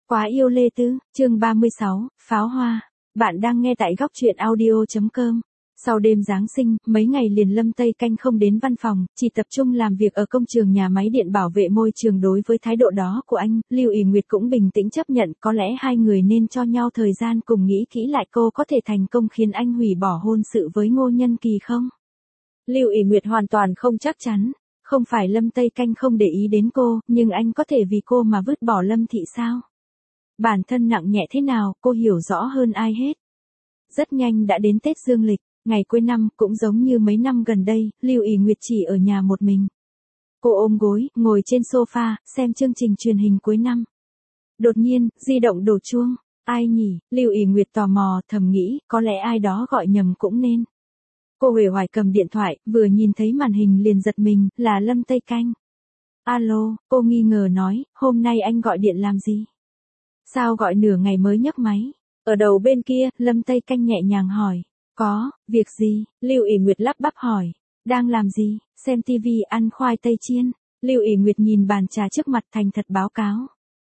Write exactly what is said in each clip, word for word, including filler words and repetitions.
Quá yêu Lê Tư, chương ba mươi sáu, Pháo Hoa. Bạn đang nghe tại góc truyện audio chấm com. Sau đêm Giáng sinh, mấy ngày liền Lâm Tây Canh không đến văn phòng, chỉ tập trung làm việc ở công trường nhà máy điện bảo vệ môi trường. Đối với thái độ đó của anh, Lưu ỷ Nguyệt cũng bình tĩnh chấp nhận, có lẽ hai người nên cho nhau thời gian cùng nghĩ kỹ lại cô có thể thành công khiến anh hủy bỏ hôn sự với Ngô Nhân Kỳ không? Lưu ỷ Nguyệt hoàn toàn không chắc chắn. Không phải Lâm Tây Canh không để ý đến cô, nhưng anh có thể vì cô mà vứt bỏ Lâm Thị sao? Bản thân nặng nhẹ thế nào, cô hiểu rõ hơn ai hết. Rất nhanh đã đến Tết Dương lịch, ngày cuối năm, cũng giống như mấy năm gần đây, Lưu ỷ Nguyệt chỉ ở nhà một mình. Cô ôm gối, ngồi trên sofa, xem chương trình truyền hình cuối năm. Đột nhiên, di động đổ chuông. Ai nhỉ? Lưu ỷ Nguyệt tò mò, thầm nghĩ, có lẽ ai đó gọi nhầm cũng nên. Cô uể oải cầm điện thoại, vừa nhìn thấy màn hình liền giật mình, là Lâm Tây Canh. Alo, cô nghi ngờ nói, hôm nay anh gọi điện làm gì? Sao gọi nửa ngày mới nhấc máy? Ở đầu bên kia, Lâm Tây Canh nhẹ nhàng hỏi. Có, việc gì? Lưu ỷ Nguyệt lắp bắp hỏi. Đang làm gì? Xem tivi ăn khoai tây chiên. Lưu ỷ Nguyệt nhìn bàn trà trước mặt thành thật báo cáo.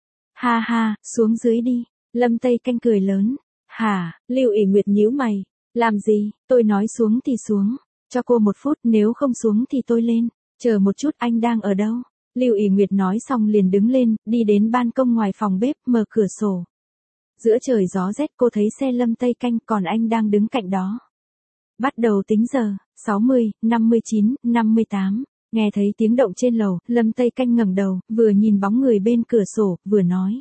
Ha ha, xuống dưới đi. Lâm Tây Canh cười lớn. Hả? Lưu ỷ Nguyệt nhíu mày. Làm gì? Tôi nói xuống thì xuống. Cho cô một phút, nếu không xuống thì tôi lên. Chờ một chút, anh đang ở đâu? Lưu ỷ Nguyệt nói xong liền đứng lên, đi đến ban công ngoài phòng bếp, mở cửa sổ. Giữa trời gió rét cô thấy xe Lâm Tây Canh, còn anh đang đứng cạnh đó. Bắt đầu tính giờ, sáu mươi, năm mươi chín, năm mươi tám. Nghe thấy tiếng động trên lầu, Lâm Tây Canh ngẩng đầu, vừa nhìn bóng người bên cửa sổ, vừa nói.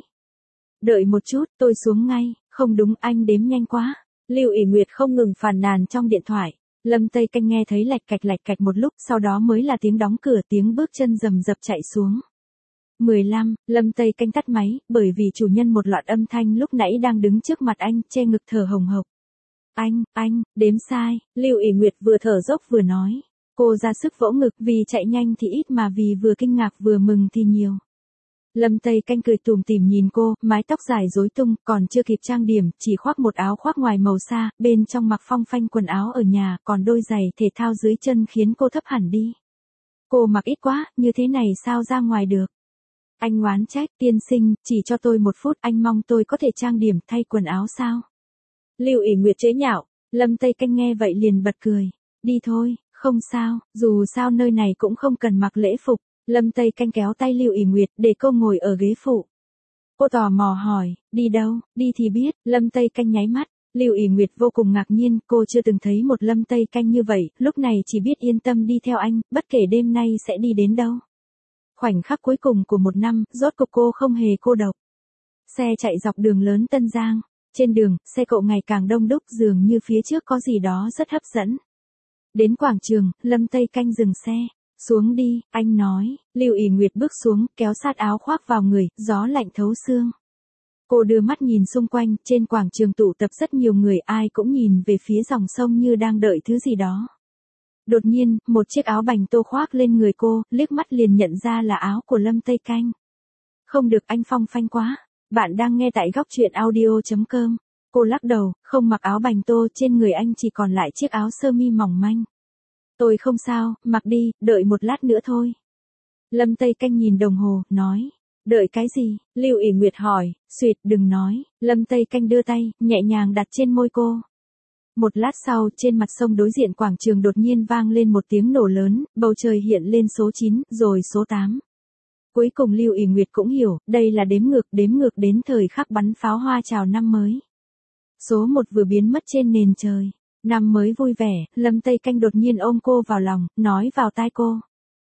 Đợi một chút, tôi xuống ngay. Không đúng, anh đếm nhanh quá. Lưu ỷ Nguyệt không ngừng phàn nàn trong điện thoại. Lâm Tây Canh nghe thấy lạch cạch lạch cạch một lúc, sau đó mới là tiếng đóng cửa, tiếng bước chân rầm rập chạy xuống. mười lăm, Lâm Tây Canh tắt máy, bởi vì chủ nhân một loạt âm thanh lúc nãy đang đứng trước mặt anh, che ngực thở hồng hộc. Anh, anh, đếm sai, Lưu ỷ Nguyệt vừa thở dốc vừa nói. Cô ra sức vỗ ngực, vì chạy nhanh thì ít mà vì vừa kinh ngạc vừa mừng thì nhiều. Lâm Tây Canh cười tủm tỉm nhìn cô, mái tóc dài rối tung, còn chưa kịp trang điểm, chỉ khoác một áo khoác ngoài màu xa, bên trong mặc phong phanh quần áo ở nhà, còn đôi giày thể thao dưới chân khiến cô thấp hẳn đi. Cô mặc ít quá, như thế này sao ra ngoài được? Anh oán trách, tiên sinh, chỉ cho tôi một phút, anh mong tôi có thể trang điểm thay quần áo sao? Lưu ỷ Nguyệt chế nhạo. Lâm Tây Canh nghe vậy liền bật cười. Đi thôi, không sao, dù sao nơi này cũng không cần mặc lễ phục. Lâm Tây Canh kéo tay Lưu ỷ Nguyệt để cô ngồi ở ghế phụ. Cô tò mò hỏi, đi đâu? Đi thì biết. Lâm Tây Canh nháy mắt. Lưu ỷ Nguyệt vô cùng ngạc nhiên, cô chưa từng thấy một Lâm Tây Canh như vậy, lúc này chỉ biết yên tâm đi theo anh, bất kể đêm nay sẽ đi đến đâu. Khoảnh khắc cuối cùng của một năm, rốt cuộc cô không hề cô độc. Xe chạy dọc đường lớn Tân Giang. Trên đường, xe cộ ngày càng đông đúc, dường như phía trước có gì đó rất hấp dẫn. Đến quảng trường, Lâm Tây Canh dừng xe. Xuống đi, anh nói. Lưu ỷ Nguyệt bước xuống, kéo sát áo khoác vào người, gió lạnh thấu xương. Cô đưa mắt nhìn xung quanh, trên quảng trường tụ tập rất nhiều người, ai cũng nhìn về phía dòng sông như đang đợi thứ gì đó. Đột nhiên, một chiếc áo bành tô khoác lên người cô, liếc mắt liền nhận ra là áo của Lâm Tây Canh. Không được, anh phong phanh quá. Bạn đang nghe tại góc truyện audio chấm com. Cô lắc đầu, không mặc áo bành tô, trên người anh chỉ còn lại chiếc áo sơ mi mỏng manh. Tôi không sao, mặc đi, đợi một lát nữa thôi. Lâm Tây Canh nhìn đồng hồ, nói. Đợi cái gì? Lưu ỷ Nguyệt hỏi. Xuyệt, đừng nói. Lâm Tây Canh đưa tay, nhẹ nhàng đặt trên môi cô. Một lát sau, trên mặt sông đối diện quảng trường đột nhiên vang lên một tiếng nổ lớn, bầu trời hiện lên số chín, rồi số tám. Cuối cùng Lưu ỷ Nguyệt cũng hiểu, đây là đếm ngược, đếm ngược đến thời khắc bắn pháo hoa chào năm mới. Số một vừa biến mất trên nền trời. Năm mới vui vẻ, Lâm Tây Canh đột nhiên ôm cô vào lòng, nói vào tai cô.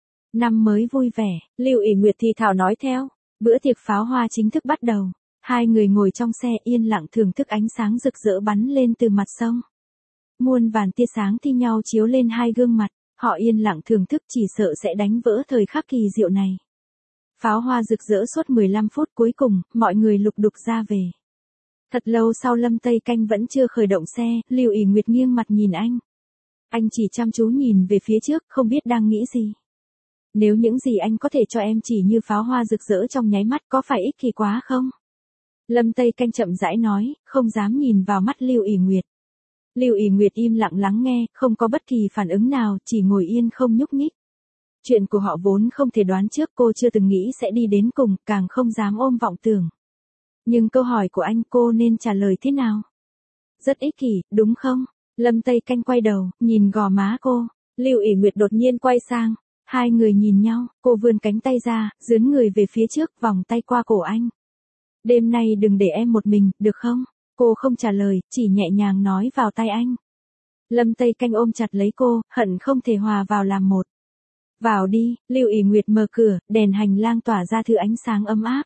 Năm mới vui vẻ, Lưu ỷ Nguyệt thì thào nói theo. Bữa tiệc pháo hoa chính thức bắt đầu. Hai người ngồi trong xe yên lặng thưởng thức ánh sáng rực rỡ bắn lên từ mặt sông. Muôn vàn tia sáng thi nhau chiếu lên hai gương mặt, họ yên lặng thưởng thức chỉ sợ sẽ đánh vỡ thời khắc kỳ diệu này. Pháo hoa rực rỡ suốt mười lăm phút, cuối cùng, mọi người lục đục ra về. Thật lâu sau Lâm Tây Canh vẫn chưa khởi động xe, Lưu ỷ Nguyệt nghiêng mặt nhìn anh. Anh chỉ chăm chú nhìn về phía trước, không biết đang nghĩ gì. Nếu những gì anh có thể cho em chỉ như pháo hoa rực rỡ trong nháy mắt, có phải ích kỷ quá không? Lâm Tây Canh chậm rãi nói, không dám nhìn vào mắt Lưu ỷ Nguyệt. Lưu ỷ Nguyệt im lặng lắng nghe, không có bất kỳ phản ứng nào, chỉ ngồi yên không nhúc nhích. Chuyện của họ vốn không thể đoán trước, cô chưa từng nghĩ sẽ đi đến cùng, càng không dám ôm vọng tưởng. Nhưng câu hỏi của anh cô nên trả lời thế nào? Rất ích kỷ, đúng không? Lâm Tây Canh quay đầu, nhìn gò má cô. Lưu ỷ Nguyệt đột nhiên quay sang. Hai người nhìn nhau, cô vươn cánh tay ra, dướn người về phía trước, vòng tay qua cổ anh. Đêm nay đừng để em một mình, được không? Cô không trả lời, chỉ nhẹ nhàng nói vào tai anh. Lâm Tây Canh ôm chặt lấy cô, hận không thể hòa vào làm một. Vào đi, Lưu ỷ Nguyệt mở cửa, đèn hành lang tỏa ra thứ ánh sáng ấm áp.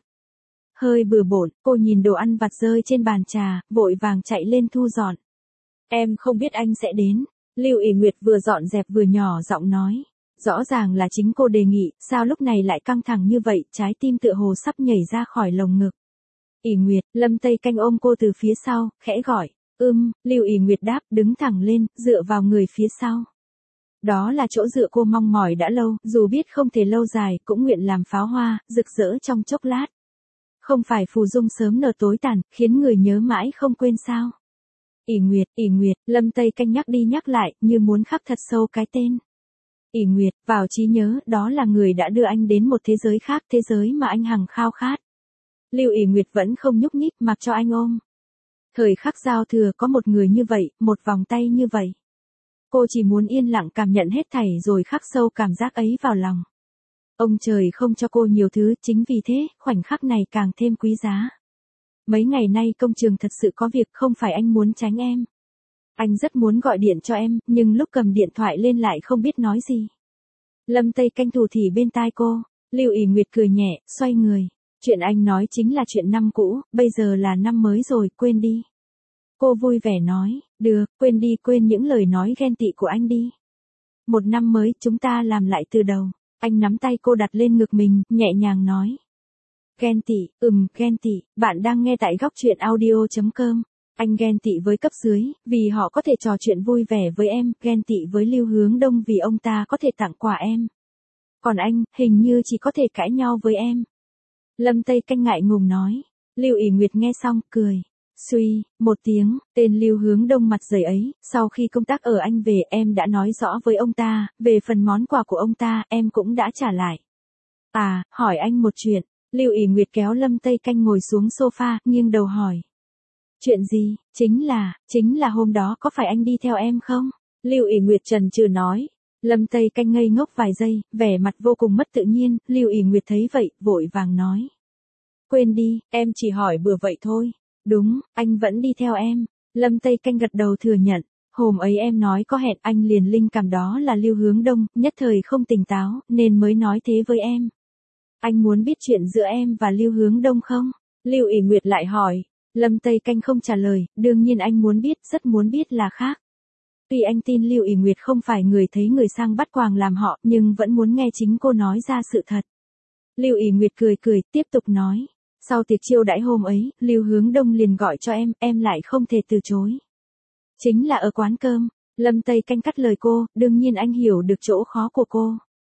Hơi bừa bộn, cô nhìn đồ ăn vặt rơi trên bàn trà, vội vàng chạy lên thu dọn. Em không biết anh sẽ đến. Lưu ỷ Nguyệt vừa dọn dẹp vừa nhỏ giọng nói. Rõ ràng là chính cô đề nghị, sao lúc này lại căng thẳng như vậy, trái tim tựa hồ sắp nhảy ra khỏi lồng ngực. ỷ Nguyệt, Lâm Tây Canh ôm cô từ phía sau, khẽ gọi. Ưm, Lưu ỷ Nguyệt đáp, đứng thẳng lên, dựa vào người phía sau. Đó là chỗ dựa cô mong mỏi đã lâu, dù biết không thể lâu dài, cũng nguyện làm pháo hoa, rực rỡ trong chốc lát. Không phải phù dung sớm nở tối tàn, khiến người nhớ mãi không quên sao. ỷ Nguyệt, ỷ Nguyệt, Lâm Tây Canh nhắc đi nhắc lại, như muốn khắc thật sâu cái tên. ỷ Nguyệt, vào trí nhớ, đó là người đã đưa anh đến một thế giới khác, thế giới mà anh hằng khao khát. Lưu ỷ Nguyệt vẫn không nhúc nhích, mặc cho anh ôm. Thời khắc giao thừa có một người như vậy, một vòng tay như vậy. Cô chỉ muốn yên lặng cảm nhận hết thảy rồi khắc sâu cảm giác ấy vào lòng. Ông trời không cho cô nhiều thứ, chính vì thế, khoảnh khắc này càng thêm quý giá. Mấy ngày nay công trường thật sự có việc, không phải anh muốn tránh em. Anh rất muốn gọi điện cho em, nhưng lúc cầm điện thoại lên lại không biết nói gì. Lâm Tây Canh thủ thỉ bên tai cô, Lưu ỷ Nguyệt cười nhẹ, xoay người. Chuyện anh nói chính là chuyện năm cũ, bây giờ là năm mới rồi, quên đi. Cô vui vẻ nói, được, quên đi, quên những lời nói ghen tị của anh đi. Một năm mới, chúng ta làm lại từ đầu. Anh nắm tay cô đặt lên ngực mình, nhẹ nhàng nói. Ghen tị, ừm, ghen tị, bạn đang nghe tại góc truyện audio chấm com. Anh ghen tị với cấp dưới, vì họ có thể trò chuyện vui vẻ với em, ghen tị với Lưu Hướng Đông vì ông ta có thể tặng quà em. Còn anh, hình như chỉ có thể cãi nhau với em. Lâm Tây Canh ngại ngùng nói. Lưu ỷ Nguyệt nghe xong, cười. Suy, một tiếng, tên Lưu Hướng Đông mặt dày ấy, sau khi công tác ở Anh về em đã nói rõ với ông ta, về phần món quà của ông ta em cũng đã trả lại. À, hỏi anh một chuyện, Lưu ỷ Nguyệt kéo Lâm Tây Canh ngồi xuống sofa, nghiêng đầu hỏi. Chuyện gì, chính là, chính là hôm đó có phải anh đi theo em không? Lưu ỷ Nguyệt chần chừ nói. Lâm Tây Canh ngây ngốc vài giây, vẻ mặt vô cùng mất tự nhiên, Lưu ỷ Nguyệt thấy vậy, vội vàng nói. Quên đi, em chỉ hỏi bừa vậy thôi. Đúng, anh vẫn đi theo em. Lâm Tây Canh gật đầu thừa nhận. Hôm ấy em nói có hẹn, anh liền linh cảm đó là Lưu Hướng Đông, nhất thời không tỉnh táo, nên mới nói thế với em. Anh muốn biết chuyện giữa em và Lưu Hướng Đông không? Lưu ỷ Nguyệt lại hỏi. Lâm Tây Canh không trả lời, đương nhiên anh muốn biết, rất muốn biết là khác. Tuy anh tin Lưu ỷ Nguyệt không phải người thấy người sang bắt quàng làm họ, nhưng vẫn muốn nghe chính cô nói ra sự thật. Lưu ỷ Nguyệt cười cười, tiếp tục nói. Sau tiệc chiêu đãi hôm ấy, Lưu Hướng Đông liền gọi cho em, em lại không thể từ chối. Chính là ở quán cơm. Lâm Tây Canh cắt lời cô, đương nhiên anh hiểu được chỗ khó của cô.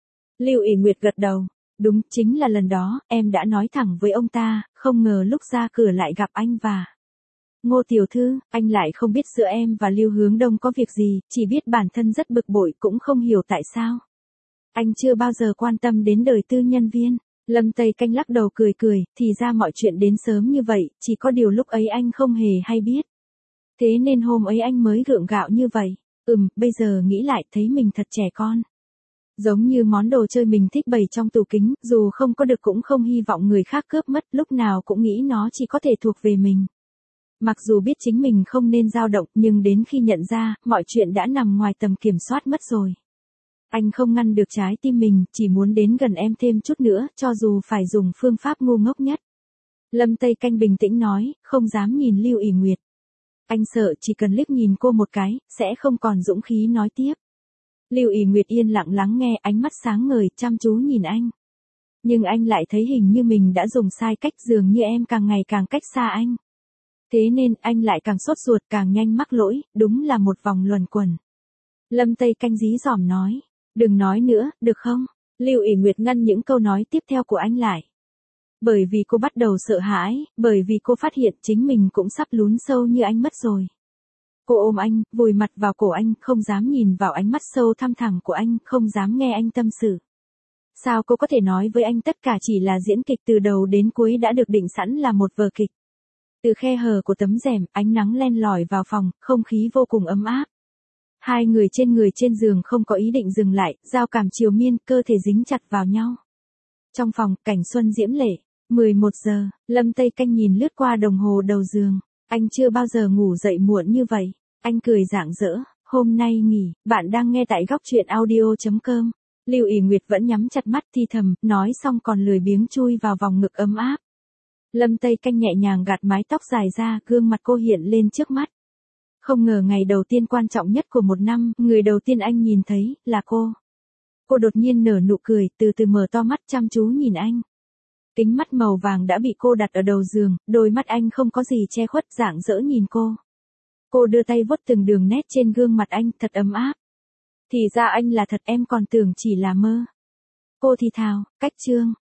Lưu ỷ Nguyệt gật đầu. Đúng, chính là lần đó, em đã nói thẳng với ông ta, không ngờ lúc ra cửa lại gặp anh và... Ngô tiểu thư, anh lại không biết giữa em và Lưu Hướng Đông có việc gì, chỉ biết bản thân rất bực bội, cũng không hiểu tại sao. Anh chưa bao giờ quan tâm đến đời tư nhân viên. Lâm Tây Canh lắc đầu cười cười, thì ra mọi chuyện đến sớm như vậy, chỉ có điều lúc ấy anh không hề hay biết. Thế nên hôm ấy anh mới gượng gạo như vậy. Ừm, bây giờ nghĩ lại thấy mình thật trẻ con. Giống như món đồ chơi mình thích bày trong tủ kính, dù không có được cũng không hy vọng người khác cướp mất, lúc nào cũng nghĩ nó chỉ có thể thuộc về mình. Mặc dù biết chính mình không nên dao động, nhưng đến khi nhận ra, mọi chuyện đã nằm ngoài tầm kiểm soát mất rồi. Anh không ngăn được trái tim mình, chỉ muốn đến gần em thêm chút nữa, cho dù phải dùng phương pháp ngu ngốc nhất. Lâm Tây Canh bình tĩnh nói, không dám nhìn Lưu ỷ Nguyệt. Anh sợ chỉ cần liếc nhìn cô một cái, sẽ không còn dũng khí nói tiếp. Lưu ỷ Nguyệt yên lặng lắng nghe, ánh mắt sáng ngời, chăm chú nhìn anh. Nhưng anh lại thấy hình như mình đã dùng sai cách, dường như em càng ngày càng cách xa anh. Thế nên anh lại càng sốt ruột, càng nhanh mắc lỗi, đúng là một vòng luẩn quẩn. Lâm Tây Canh dí dỏm nói, đừng nói nữa, được không? Lưu ỷ Nguyệt ngăn những câu nói tiếp theo của anh lại. Bởi vì cô bắt đầu sợ hãi, bởi vì cô phát hiện chính mình cũng sắp lún sâu như anh mất rồi. Cô ôm anh, vùi mặt vào cổ anh, không dám nhìn vào ánh mắt sâu thăm thẳm của anh, không dám nghe anh tâm sự. Sao cô có thể nói với anh tất cả chỉ là diễn kịch từ đầu đến cuối đã được định sẵn là một vở kịch? Từ khe hở của tấm rèm, ánh nắng len lỏi vào phòng, không khí vô cùng ấm áp. Hai người trên người trên giường không có ý định dừng lại, giao cảm triền miên, cơ thể dính chặt vào nhau. Trong phòng, cảnh xuân diễm lệ. mười một giờ, Lâm Tây Canh nhìn lướt qua đồng hồ đầu giường. Anh chưa bao giờ ngủ dậy muộn như vậy. Anh cười rạng rỡ. Hôm nay nghỉ, bạn đang nghe tại góc truyện audio chấm com. Lưu ỷ Nguyệt vẫn nhắm chặt mắt thi thầm, nói xong còn lười biếng chui vào vòng ngực ấm áp. Lâm Tây Canh nhẹ nhàng gạt mái tóc dài ra, gương mặt cô hiện lên trước mắt. Không ngờ ngày đầu tiên quan trọng nhất của một năm, người đầu tiên anh nhìn thấy, là cô. Cô đột nhiên nở nụ cười, từ từ mở to mắt chăm chú nhìn anh. Kính mắt màu vàng đã bị cô đặt ở đầu giường, đôi mắt anh không có gì che khuất, rạng rỡ nhìn cô. Cô đưa tay vuốt từng đường nét trên gương mặt anh, thật ấm áp. Thì ra anh là thật, em còn tưởng chỉ là mơ. Cô thì thào, cách chương,